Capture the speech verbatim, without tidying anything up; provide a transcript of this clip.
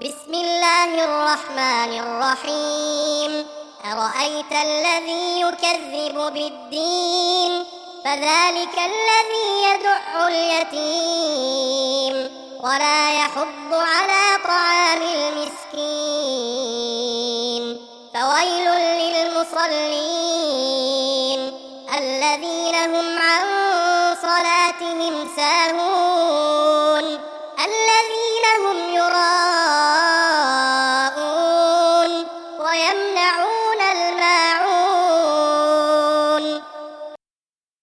بسم الله الرحمن الرحيم. أرأيت الذي يكذب بالدين فذلك الذي يدع اليتيم ولا يحض على طعام المسكين. فويل للمصلين الذين هم عن صلاتهم ساهون الذين هم يراءون